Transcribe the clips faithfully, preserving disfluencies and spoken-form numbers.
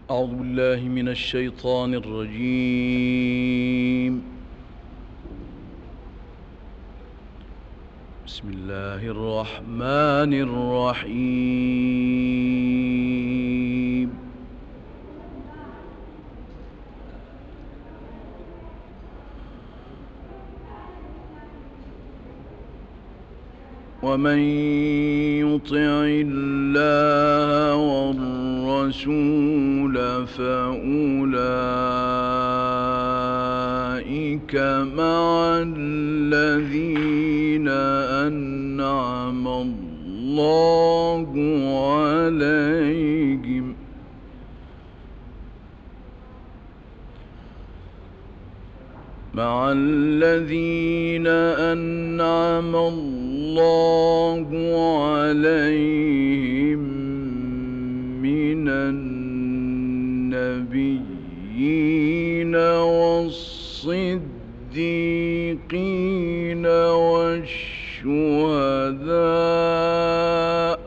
أعوذ بالله من الشيطان الرجيم. بسم الله الرحمن الرحيم. ومن يطع الله والرسول فأولئك مع الذين أنعم الله عليهم مع الذين أنعم الله عليهم من النبيين والصديقين والشهداء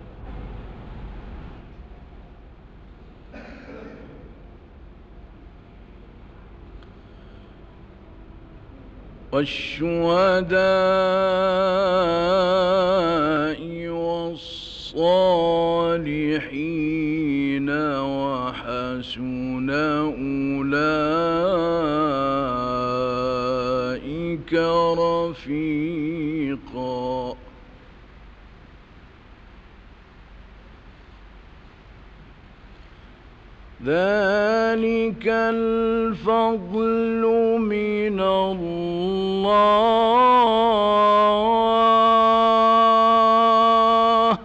والشهداء والصالحين وحسن أولئك رفيقا. ذلك الفضل من الله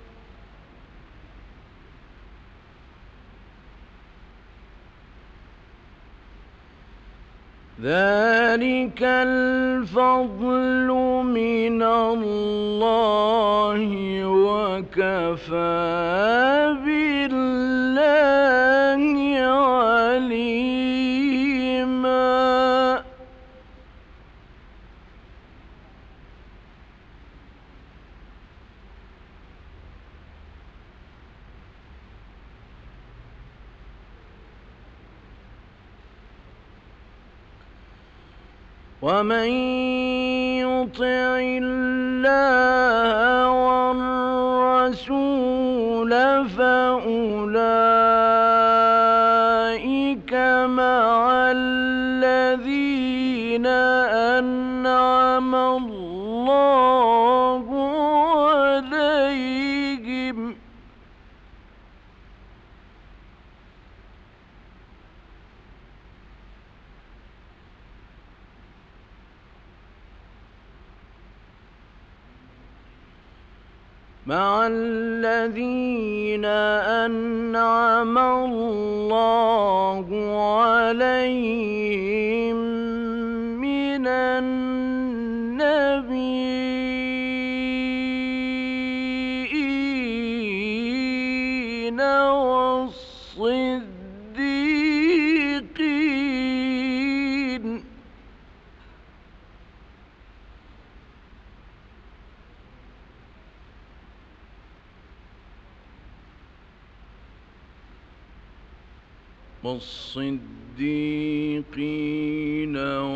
ذلك الفضل من الله وكفى بالله عليما. ومن يطع الله والرسول فأولئك مع الذين أنعم الله عليهم مع الذين أنعم الله عليهم من النبيين والصديقين والصديقين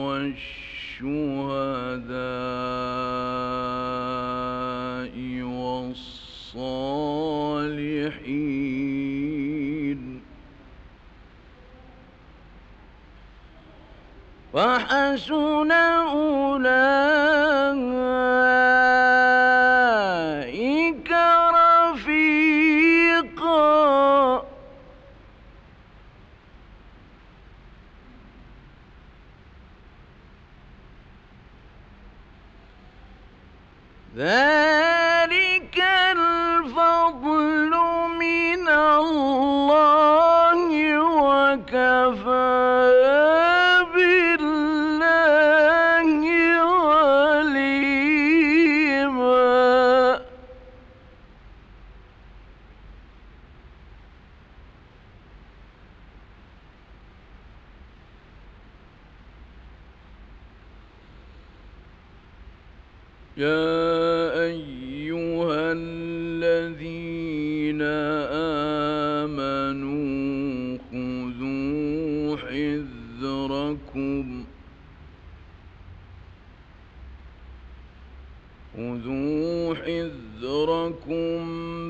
والشهداء والصالحين وحسن أولئك رفيقا. ذلك الفضل من الله وكفى بالله عليما. يا أيها الذين آمنوا حذركم خذوا حذركم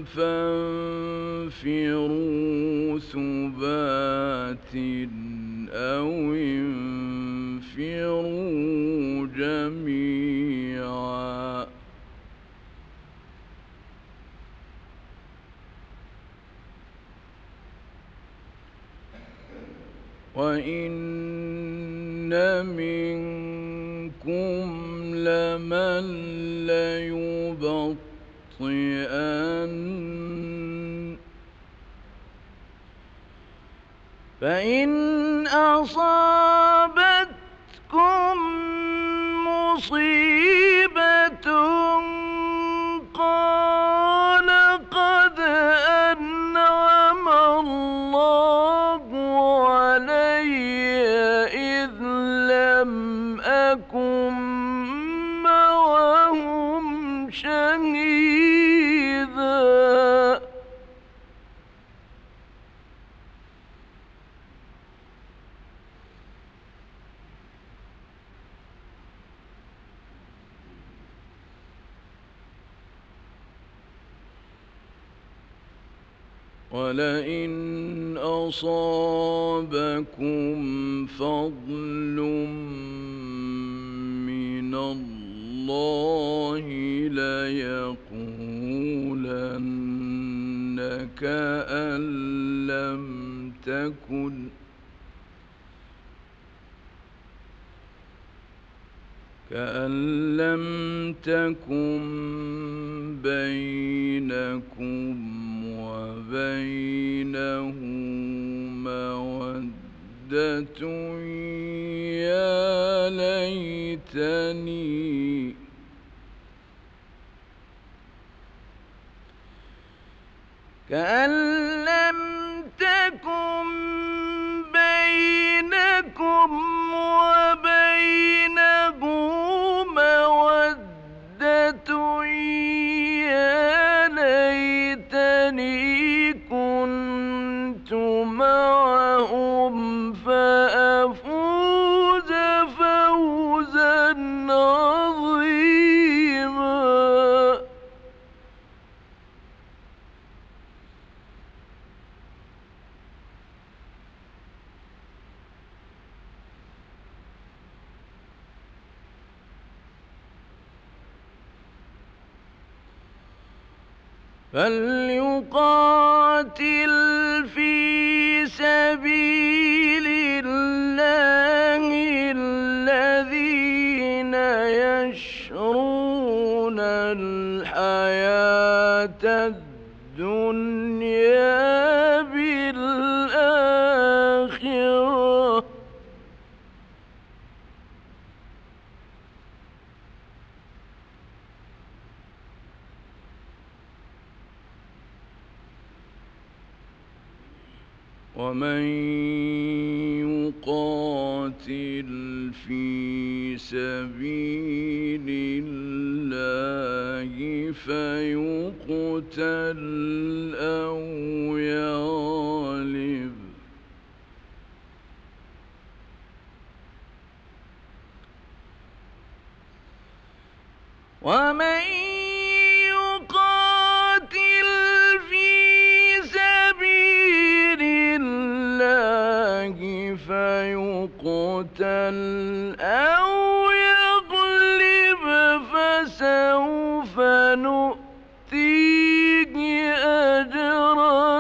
فانفروا ثبات أو انفروا جميعا وإن منكم لمن ليبطئن فإن أصابتكم مصيبة قال قد أنعم الله علي إذ لم أكن معهم شهيدا ولئن أصابكم فضل من الله ليقولن كأن لم تكن كأن لم تكن بينكم وبينه مودة يا ليتني كأن لم تكن بينكم وبينه مودة يا ليتني كنت معهم فأفوز فوزا عظيما فليقاتل في سبيل الله الذين يشرون الحياة الدنيا بالآخرة ومن يقاتل في سبيل الله فيقتل أو يغلب ومن يقاتل في سبيل الله فيقتل أو يغلب فسوف نؤتيه أجرا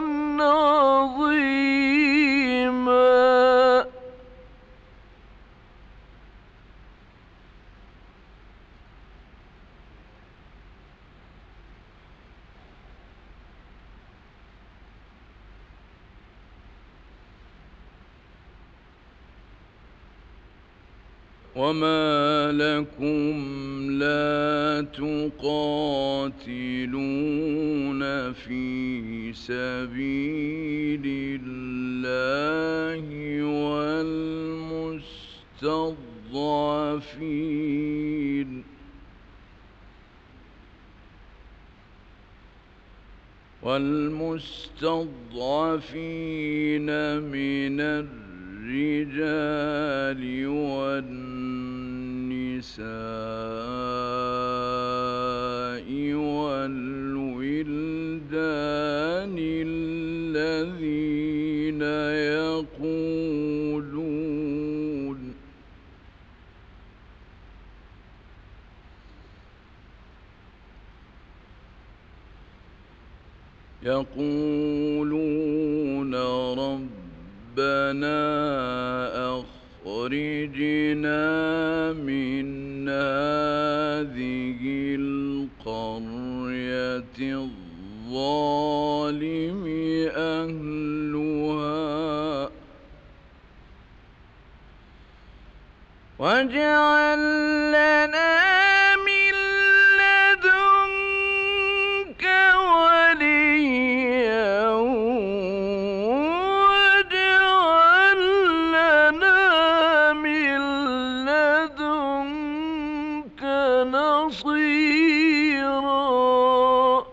عظيما وما لكم لا تقاتلون في سبيل الله والمستضعفين والمستضعفين من الرجال الرجال والنساء والولدان الذين يقولون يقولون ربنا أخرجنا من هذه القرية الظالم أهلها واجعل لنا من لدنك وليا واجعل لنا من لدنك نصيرا.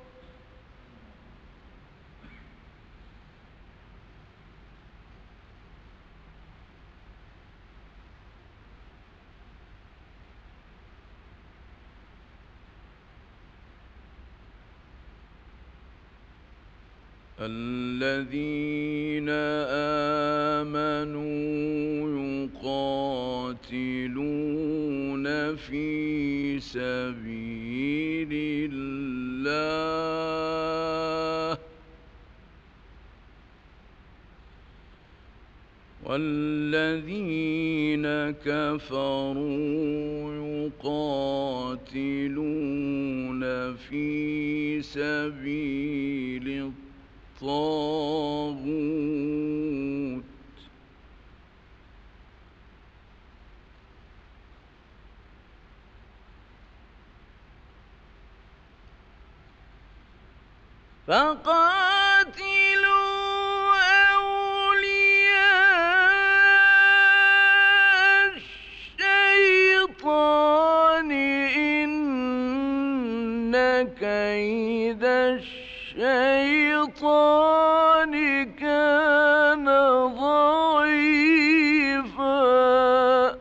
الذين آمنوا يقاتلون في سبيل الله والذين كفروا يقاتلون في سبيل الطاغوت فقاتلوا أولياء الشيطان إن كيد الشيطان كان ضعيفا.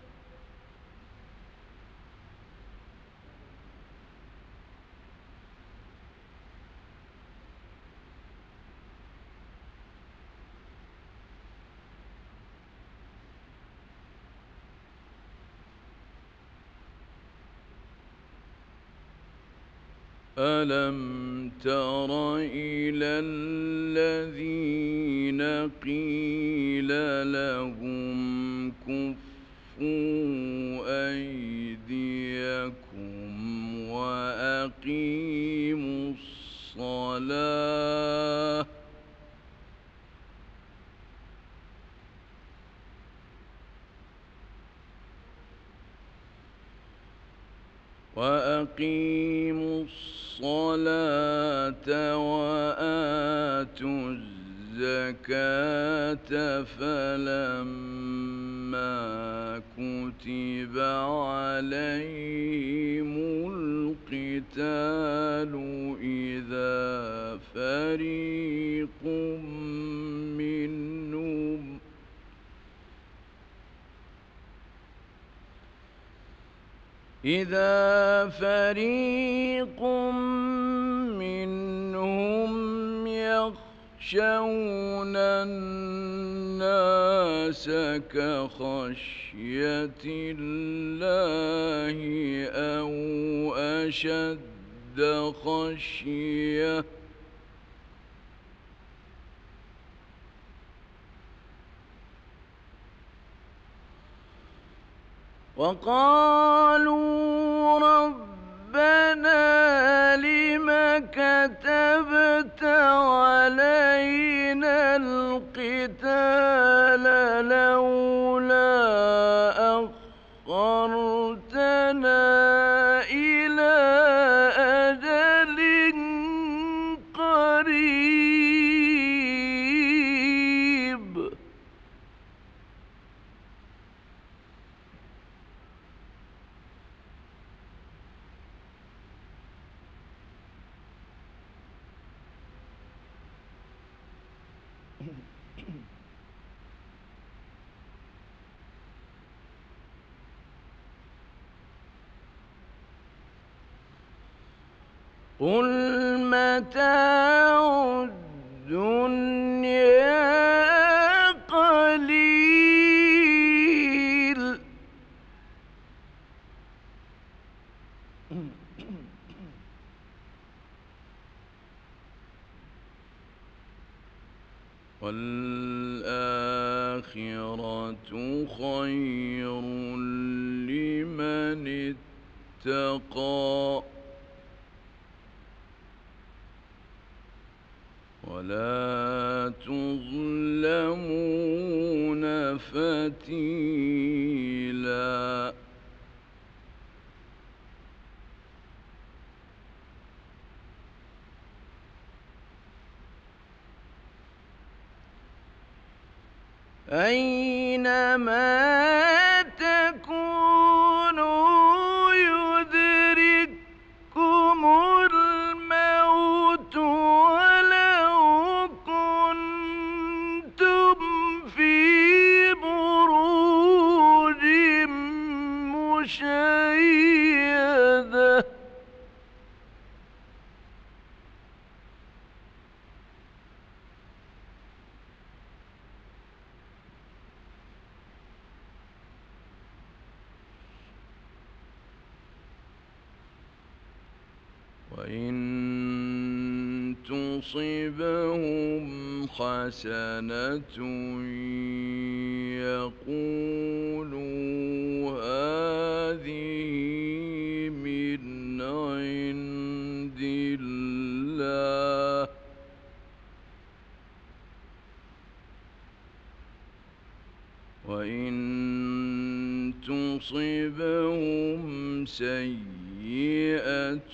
ألم تر إلى الذين قيل لهم كفوا أيديكم وأقيموا الصلاة وأقيموا الصلاة وآتوا الزكاة فلما كتب عليهم القتال إذا فريق منهم إذا فريق منهم يخشون الناس كخشية الله أو أشد خشية وقالوا ربنا لم كتبت علينا القتال لولا أخرتنا إلى أجل قريب قُلْ مَتَاعُ الدُّنْيَا قَلِيلٌ وَالْآخِرَةُ خَيْرٌ لِّمَنِ اتَّقَىٰ وَلَا تُظْلَمُونَ فَتِيلًا. أَيْنَمَا تَكُونُوا يُدْرِككُّمُ الْمَوْتُ وَلَوْ كُنتُمْ فِي بُرُوجٍ مُّشَيَّدَةٍ وَإِن تُصِبْهُمْ حَسَنَةٌ يَقُولُوا هَٰذِهِ مِنْ عِندِ اللَّهِ ۖ وَإِن تُصِبْهُمْ سَيِّئَةٌ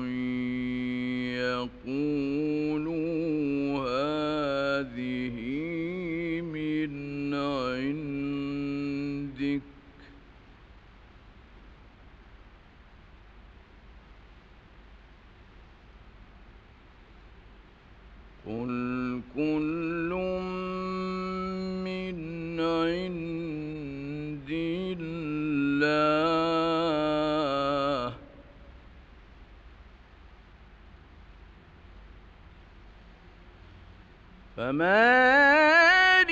يَقُولُوا هَٰذِهِ مِنْ عِندِكَ ۚ قُلْ كُلٌّ مِّنْ عِندِ اللَّهِ ۖ فَمَالِ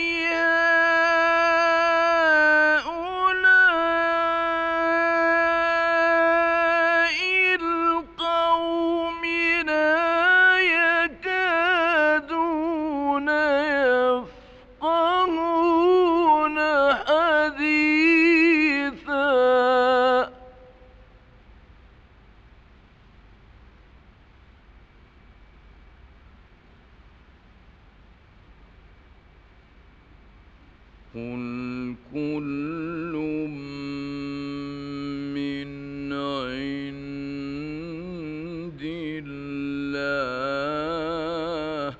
هَٰؤُلَاءِ الْقَوْمِ لَا يَكَادُونَ يَفْقَهُونَ حَدِيثًا. قُلْ كُلٌّ مِّنْ عِندِ اللَّهِ ۖ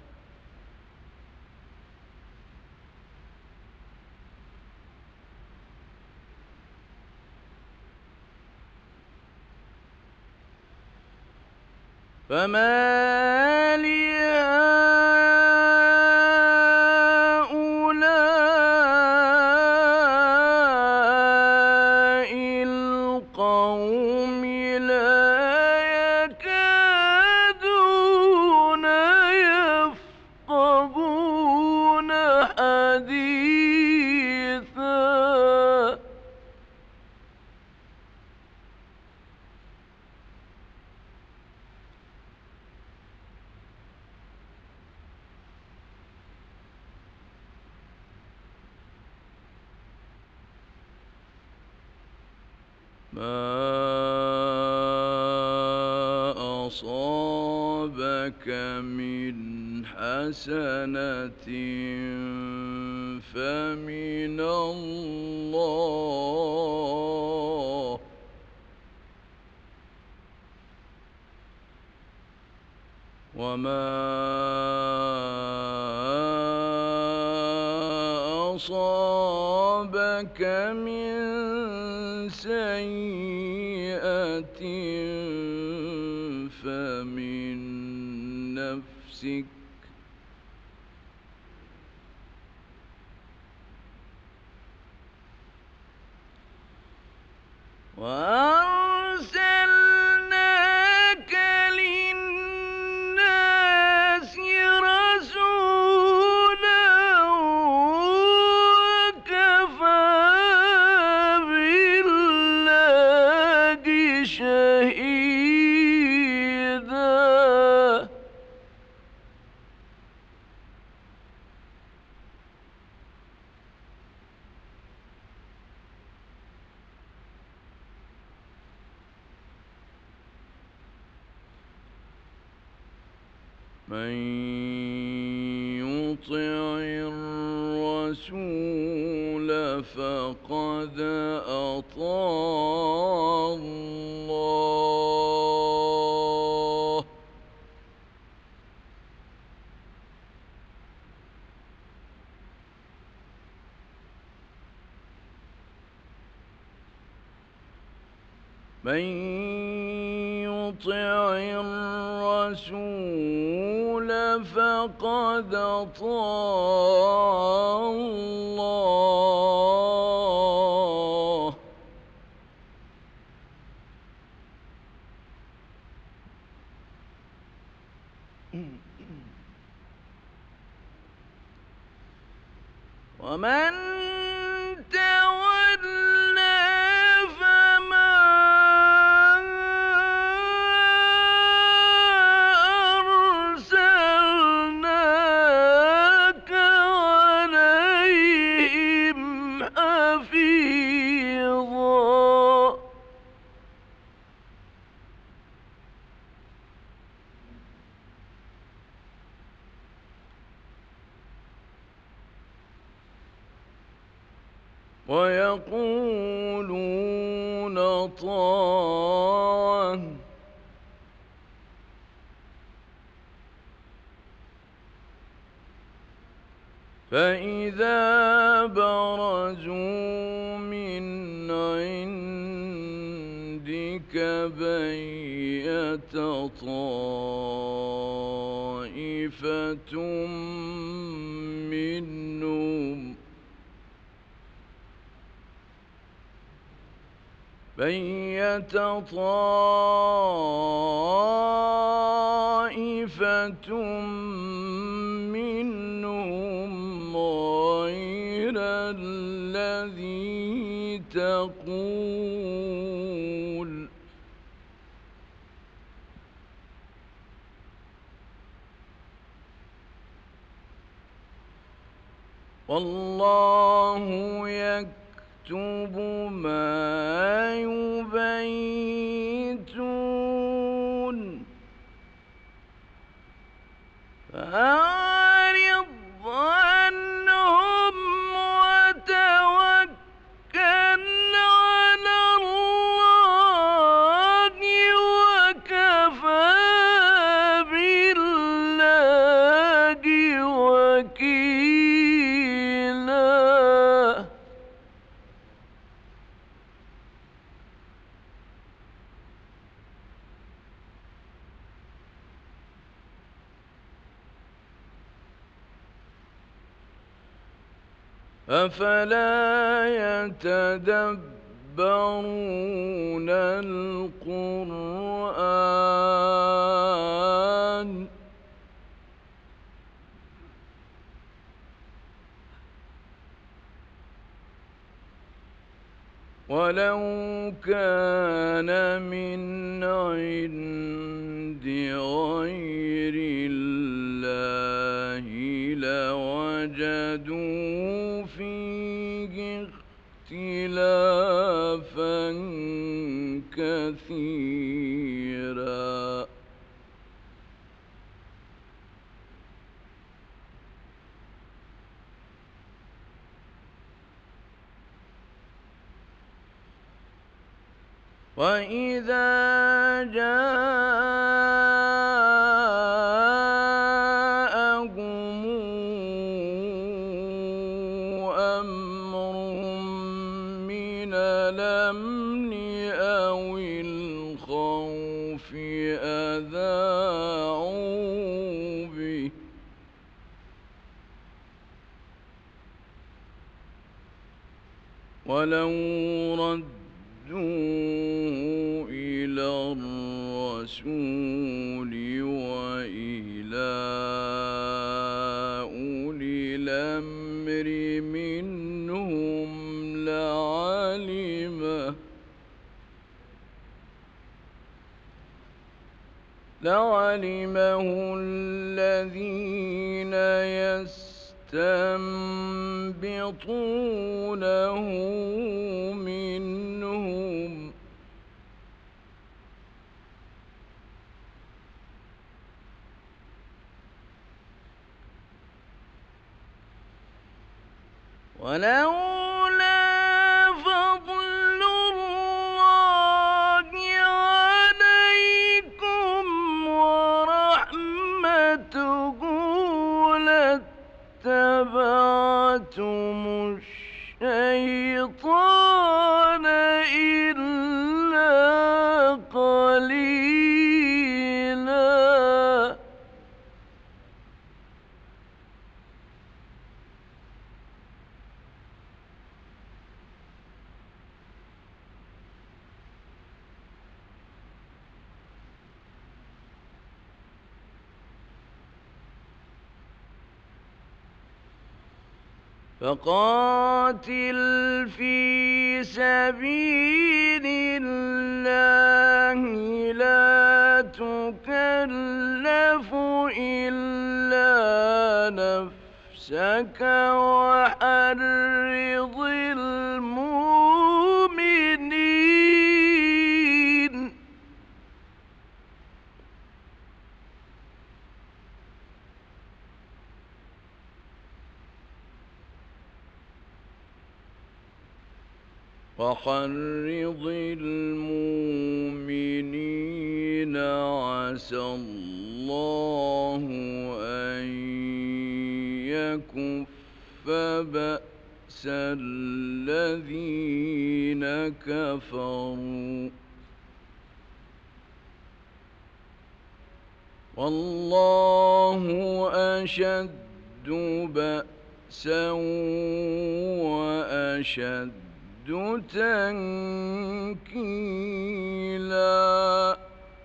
فَمَالِ هَٰؤُلَاءِ الْقَوْمِ لَا يَكَادُونَ يَفْقَهُونَ حَدِيثًا. مَا أَصَابَكَ مِنْ حَسَنَةٍ فَمِنَ اللَّهِ ۖ وَمَا أَصَابَكَ مِن سَيِّئَةٍ فَمِن نَّفْسِكَ ۚ وَأَرْسَلْنَاكَ من يطع الرسول فقد أطاع الله من يطع الرسول فقد أطاع الله ومن تولى فما أرسلناك عليهم حفيظا ويقولون طاعة فإذا برزوا من عندك بيت طائفة منهم بيت طائفة منهم غير الذي تقول والله يكتب ما يبيتون فأعرض عنهم وتوكل على الله وكفى بالله وكيلا أفلا يتدبرون القرآن ولو كان من عند غير الله لوجدوا فيه اختلافا كثيرا وإذا جاءهم أمر من الأمن أو الخوف أذاعوا به ولو ردوه إلى الرسول وإلى أولي الأمر منهم لعلمه لعلمه الذين يستنبطونه منهم ولولا فضل الله عليكم ورحمته لاتبعتم الشيطان إلا قليلا. فقاتل في سبيل الله لا تكلف إلا نفسك وحرض المؤمنين. وحرض المؤمنين عسى الله أن يكف بأس الذين كفروا والله أشد بأسا وأشد تنكيلا.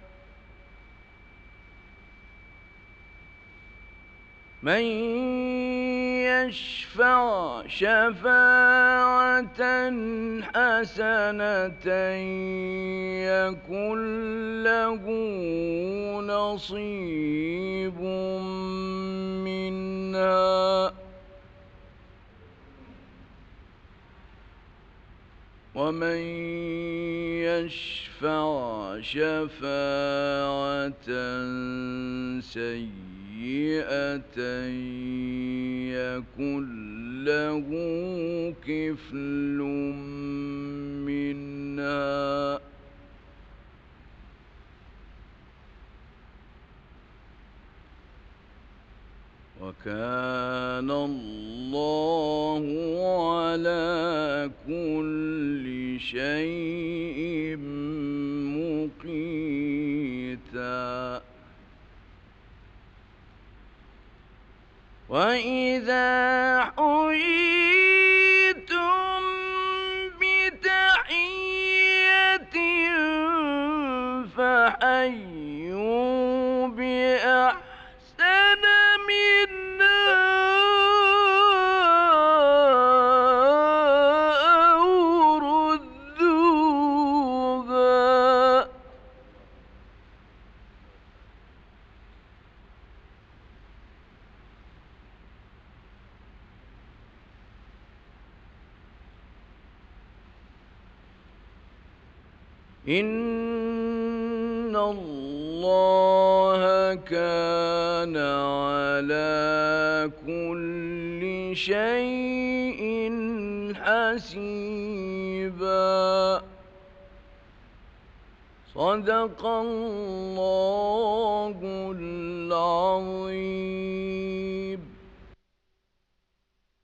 من يشفع شفاعة حسنة يكن له نصيب منها ومن يشفع شفاعة سيئة يكن له كفل منها وكان الله على كل شيء مقيتا. وإذا حييتم بتحية فحيوا بأحسن منها أو ردوها. إن الله كان على كل شيء حسيبا. صدق الله العظيم.